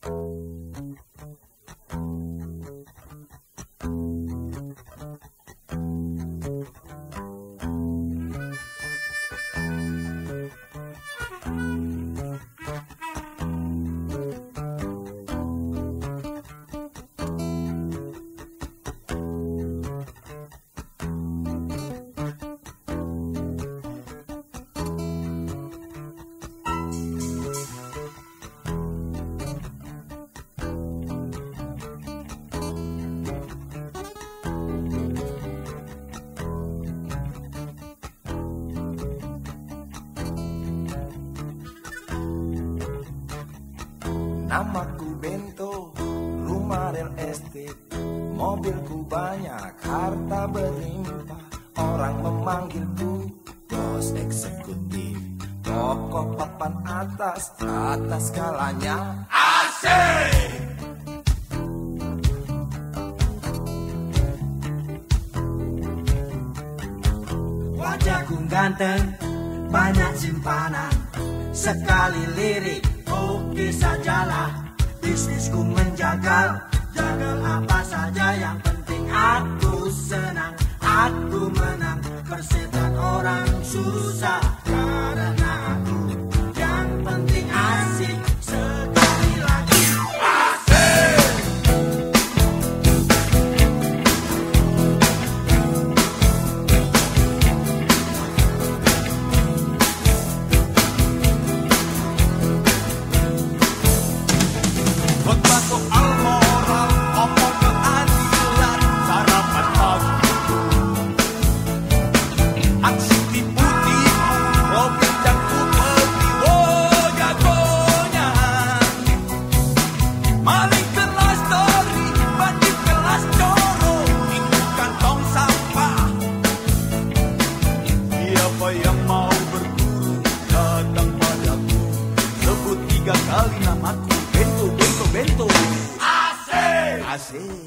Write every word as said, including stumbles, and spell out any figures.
Namaku Bento, rumah real estate, mobilku banyak, harta berlimpah. Orang memanggilku bos eksekutif, tokoh papan atas, atas skalanya asik. Wajahku ganteng, banyak simpanan, sekali lirik oke sajalah. Bisnisku menjagal, jagal apa saja, yang penting aku senang, aku menang. Persetan orang susah karena aku, yang penting asik. Sekali lagi asik. Khotbah soal moral, omong keadilan, sarapan pagi, aksi tipu-tipu, mobil jangkuk peti, oh jagonya. Maling kelas tori, bandit kelas coro, itu kantong sampah. Siapa yang mau berburu, datang padaku, sebut tiga kali namaku. Bento, bento, bento. Asik. Asik.